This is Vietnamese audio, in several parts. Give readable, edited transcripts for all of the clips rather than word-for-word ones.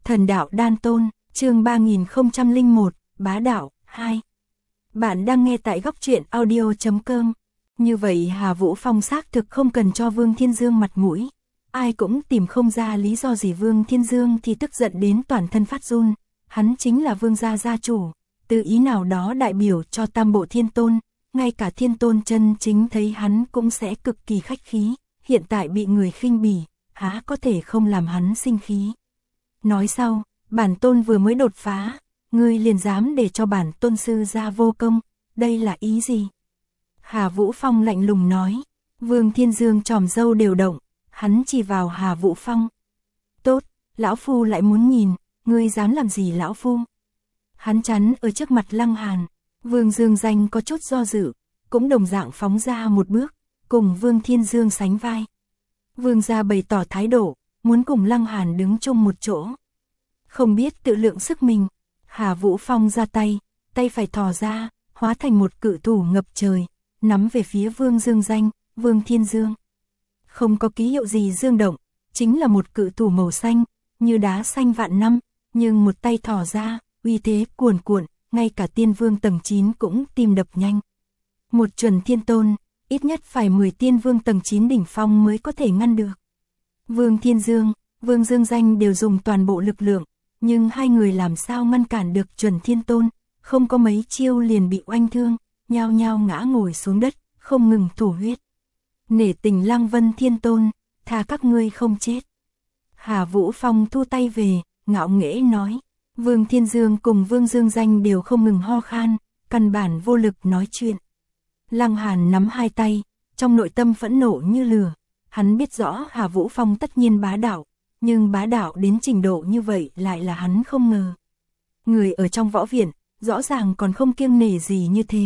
Thần đạo đan tôn, chương 3001, bá đạo, 2. Bạn đang nghe tại góc truyện audio.com. Như vậy Hà Vũ Phong xác thực không cần cho Vương Thiên Dương mặt mũi. Ai cũng tìm không ra lý do gì Vương Thiên Dương thì tức giận đến toàn thân phát run. Hắn chính là Vương gia gia chủ, từ ý nào đó đại biểu cho tam bộ thiên tôn. Ngay cả thiên tôn chân chính thấy hắn cũng sẽ cực kỳ khách khí. Hiện tại bị người khinh bỉ, há có thể không làm hắn sinh khí. Nói sau, bản tôn vừa mới đột phá, ngươi liền dám để cho bản tôn sư ra vô công, đây là ý gì? Hà Vũ Phong lạnh lùng nói. Vương Thiên Dương tròm râu đều động, hắn chỉ vào Hà Vũ Phong. Tốt, lão phu lại muốn nhìn, ngươi dám làm gì lão phu? Hắn chắn ở trước mặt Lăng Hàn. Vương Dương Danh có chút do dự, cũng đồng dạng phóng ra một bước, cùng Vương Thiên Dương sánh vai. Vương gia bày tỏ thái độ, muốn cùng Lăng Hàn đứng chung một chỗ. Không biết tự lượng sức mình, Hà Vũ Phong ra tay, tay phải thò ra, hóa thành một cự thủ ngập trời, nắm về phía Vương Dương Danh, Vương Thiên Dương. Không có ký hiệu gì dương động, chính là một cự thủ màu xanh, như đá xanh vạn năm, nhưng một tay thò ra, uy thế cuồn cuộn, ngay cả tiên vương tầng 9 cũng tim đập nhanh. Một chuẩn thiên tôn, ít nhất phải 10 tiên vương tầng 9 đỉnh phong mới có thể ngăn được. Vương Thiên Dương, Vương Dương Danh đều dùng toàn bộ lực lượng, nhưng hai người làm sao ngăn cản được chuẩn thiên tôn, không có mấy chiêu liền bị oanh thương, nhao nhao ngã ngồi xuống đất, không ngừng thổ huyết. Nể tình Lăng Vân thiên tôn, thà các ngươi không chết. Hà Vũ Phong thu tay về, ngạo nghễ nói. Vương Thiên Dương cùng Vương Dương Danh đều không ngừng ho khan, căn bản vô lực nói chuyện. Lăng Hàn nắm hai tay, trong nội tâm phẫn nộ như lửa. Hắn biết rõ Hà Vũ Phong tất nhiên bá đạo, nhưng bá đạo đến trình độ như vậy lại là hắn không ngờ. Người ở trong võ viện, rõ ràng còn không kiêng nể gì như thế.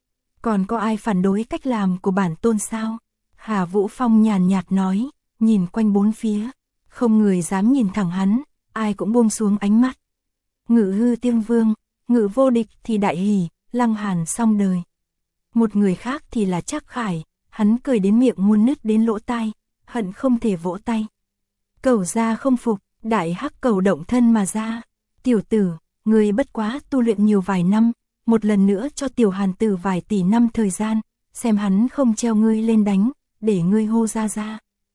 Còn có ai phản đối cách làm của bản tôn sao? Hà Vũ Phong nhàn nhạt nói, nhìn quanh bốn phía, không người dám nhìn thẳng hắn, ai cũng buông xuống ánh mắt. Ngự hư tiên vương, ngự vô địch thì đại hỉ, Lăng Hàn xong đời. Một người khác thì là Trác Khải, hắn cười đến miệng muốn nứt đến lỗ tai, hận không thể vỗ tay. Cẩu gia không phục, đại hắc cẩu động thân mà ra. Tiểu tử, ngươi bất quá tu luyện nhiều vài năm, một lần nữa cho tiểu hàn tử vài tỷ năm thời gian, xem hắn không treo ngươi lên đánh, để ngươi hô ra ra.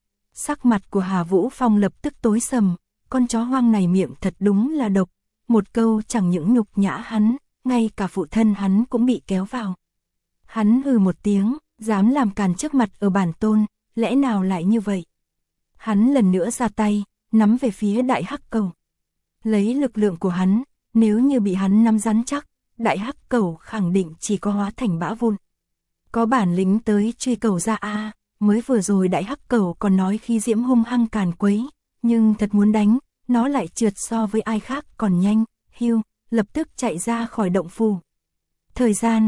Sắc mặt của Hà Vũ Phong lập tức tối sầm, con chó hoang này miệng thật đúng là độc. Một câu chẳng những nhục nhã hắn, ngay cả phụ thân hắn cũng bị kéo vào. Hắn hừ một tiếng, dám làm càn trước mặt ở bản tôn, lẽ nào lại như vậy? Hắn lần nữa ra tay, nắm về phía đại hắc cẩu. Lấy lực lượng của hắn, nếu như bị hắn nắm rắn chắc, đại hắc cẩu khẳng định chỉ có hóa thành bã vụn. Có bản lĩnh tới truy cẩu ra a, mới vừa rồi đại hắc cẩu còn nói khi diễm hung hăng càn quấy, nhưng thật muốn đánh, nó lại trượt so với ai khác còn nhanh, hiu, lập tức chạy ra khỏi động phủ. Thời gian,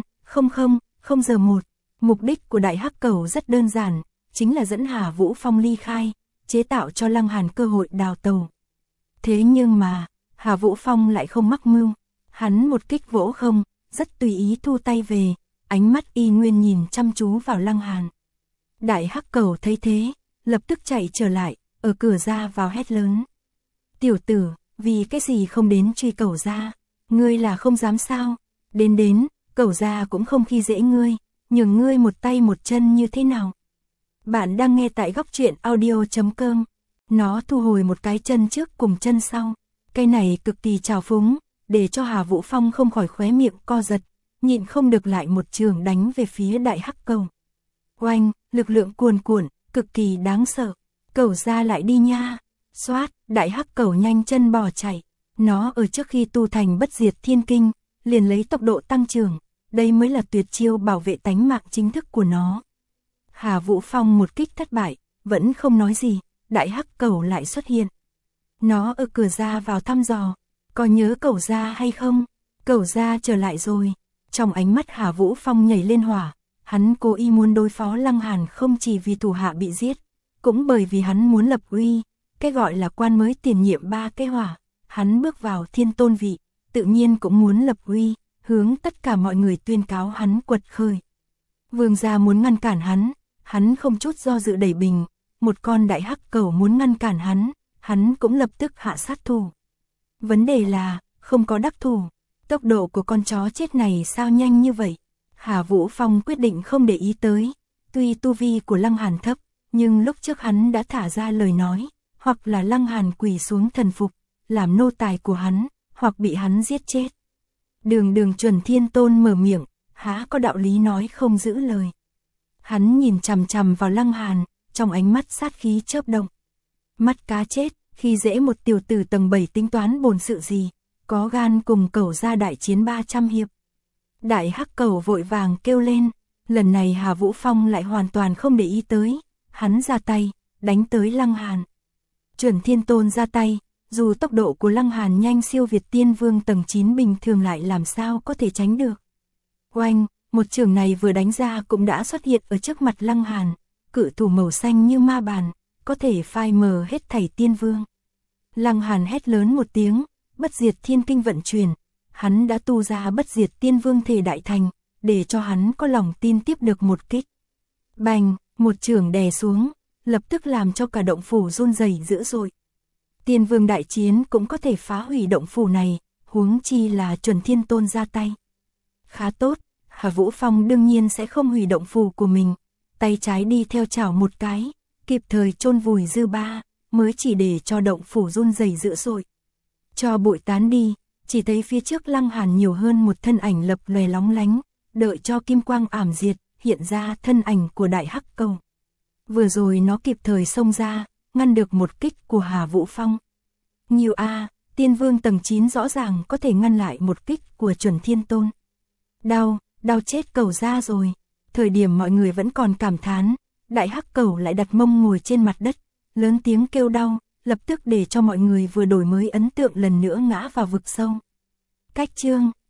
00:01, mục đích của đại hắc cẩu rất đơn giản, chính là dẫn Hà Vũ Phong ly khai, chế tạo cho Lăng Hàn cơ hội đào tẩu. Thế nhưng mà, Hà Vũ Phong lại không mắc mưu, hắn một kích vỗ không, rất tùy ý thu tay về, ánh mắt y nguyên nhìn chăm chú vào Lăng Hàn. Đại hắc cẩu thấy thế, lập tức chạy trở lại, ở cửa ra vào hét lớn. Tiểu tử, vì cái gì không đến truy cẩu ra? Ngươi là không dám sao? Đến, cẩu ra cũng không khi dễ ngươi, nhường ngươi một tay một chân như thế nào? Bạn đang nghe tại góc truyện audio.com. Nó thu hồi một cái chân trước cùng chân sau. Cái này cực kỳ trào phúng, để cho Hà Vũ Phong không khỏi khóe miệng co giật, nhịn không được lại một trường đánh về phía đại hắc cẩu. Oanh, lực lượng cuồn cuộn, cực kỳ đáng sợ. Cẩu ra lại đi nha. Xoát, đại hắc cẩu nhanh chân bò chạy. Nó ở trước khi tu thành bất diệt thiên kinh, liền lấy tốc độ tăng trưởng. Đây mới là tuyệt chiêu bảo vệ tánh mạng chính thức của nó. Hà Vũ Phong một kích thất bại, vẫn không nói gì, đại hắc cẩu lại xuất hiện. Nó ở cửa ra vào thăm dò, có nhớ cẩu ra hay không? Cẩu ra trở lại rồi. Trong ánh mắt Hà Vũ Phong nhảy lên hỏa, hắn cố ý muốn đối phó Lăng Hàn không chỉ vì thủ hạ bị giết, cũng bởi vì hắn muốn lập uy, cái gọi là quan mới tiền nhiệm 3 cái hỏa, hắn bước vào thiên tôn vị, tự nhiên cũng muốn lập uy, hướng tất cả mọi người tuyên cáo hắn quật khởi. Vương gia muốn ngăn cản hắn không chút do dự đẩy bình, một con đại hắc cẩu muốn ngăn cản hắn cũng lập tức hạ sát thủ. Vấn đề là, không có đắc thủ. Tốc độ của con chó chết này sao nhanh như vậy? Hà Vũ Phong quyết định không để ý tới. Tuy tu vi của Lăng Hàn thấp, nhưng lúc trước hắn đã thả ra lời nói, hoặc là Lăng Hàn quỳ xuống thần phục, làm nô tài của hắn, hoặc bị hắn giết chết. Đường Chuẩn Thiên Tôn mở miệng, há có đạo lý nói không giữ lời. Hắn nhìn chằm chằm vào Lăng Hàn, trong ánh mắt sát khí chớp động. Mắt cá chết, khi dễ một tiểu tử tầng 7 tính toán bổn sự gì, có gan cùng cẩu ra đại chiến 300 hiệp. Đại hắc cẩu vội vàng kêu lên, lần này Hà Vũ Phong lại hoàn toàn không để ý tới, hắn ra tay, đánh tới Lăng Hàn. Chuẩn Thiên Tôn ra tay, dù tốc độ của Lăng Hàn nhanh siêu việt Tiên Vương tầng 9 bình thường lại làm sao có thể tránh được. Oanh, một chưởng này vừa đánh ra cũng đã xuất hiện ở trước mặt Lăng Hàn, cự thủ màu xanh như ma bàn, có thể phai mờ hết thảy Tiên Vương. Lăng Hàn hét lớn một tiếng, bất diệt thiên kinh vận chuyển, hắn đã tu ra bất diệt Tiên Vương thể đại thành, để cho hắn có lòng tin tiếp được một kích. Bành, một chưởng đè xuống, lập tức làm cho cả động phủ run rẩy dữ dội. Tiên Vương đại chiến cũng có thể phá hủy động phủ này, huống chi là Chuẩn Thiên Tôn ra tay. Khá tốt, Hà Vũ Phong đương nhiên sẽ không hủy động phủ của mình, tay trái đi theo chảo một cái, kịp thời chôn vùi dư ba, mới chỉ để cho động phủ run rẩy dữ dội. Cho bụi tán đi, chỉ thấy phía trước Lăng Hàn nhiều hơn một thân ảnh lập lòe lóng lánh, đợi cho kim quang ảm diệt, hiện ra thân ảnh của đại hắc cẩu. Vừa rồi nó kịp thời xông ra, ngăn được một kích của Hà Vũ Phong. Nhiều Tiên Vương tầng 9 rõ ràng có thể ngăn lại một kích của Chuẩn Thiên Tôn. Đau chết cẩu ra rồi. Thời điểm mọi người vẫn còn cảm thán, đại hắc cẩu lại đặt mông ngồi trên mặt đất, lớn tiếng kêu đau, lập tức để cho mọi người vừa đổi mới ấn tượng lần nữa ngã vào vực sâu. Cách chương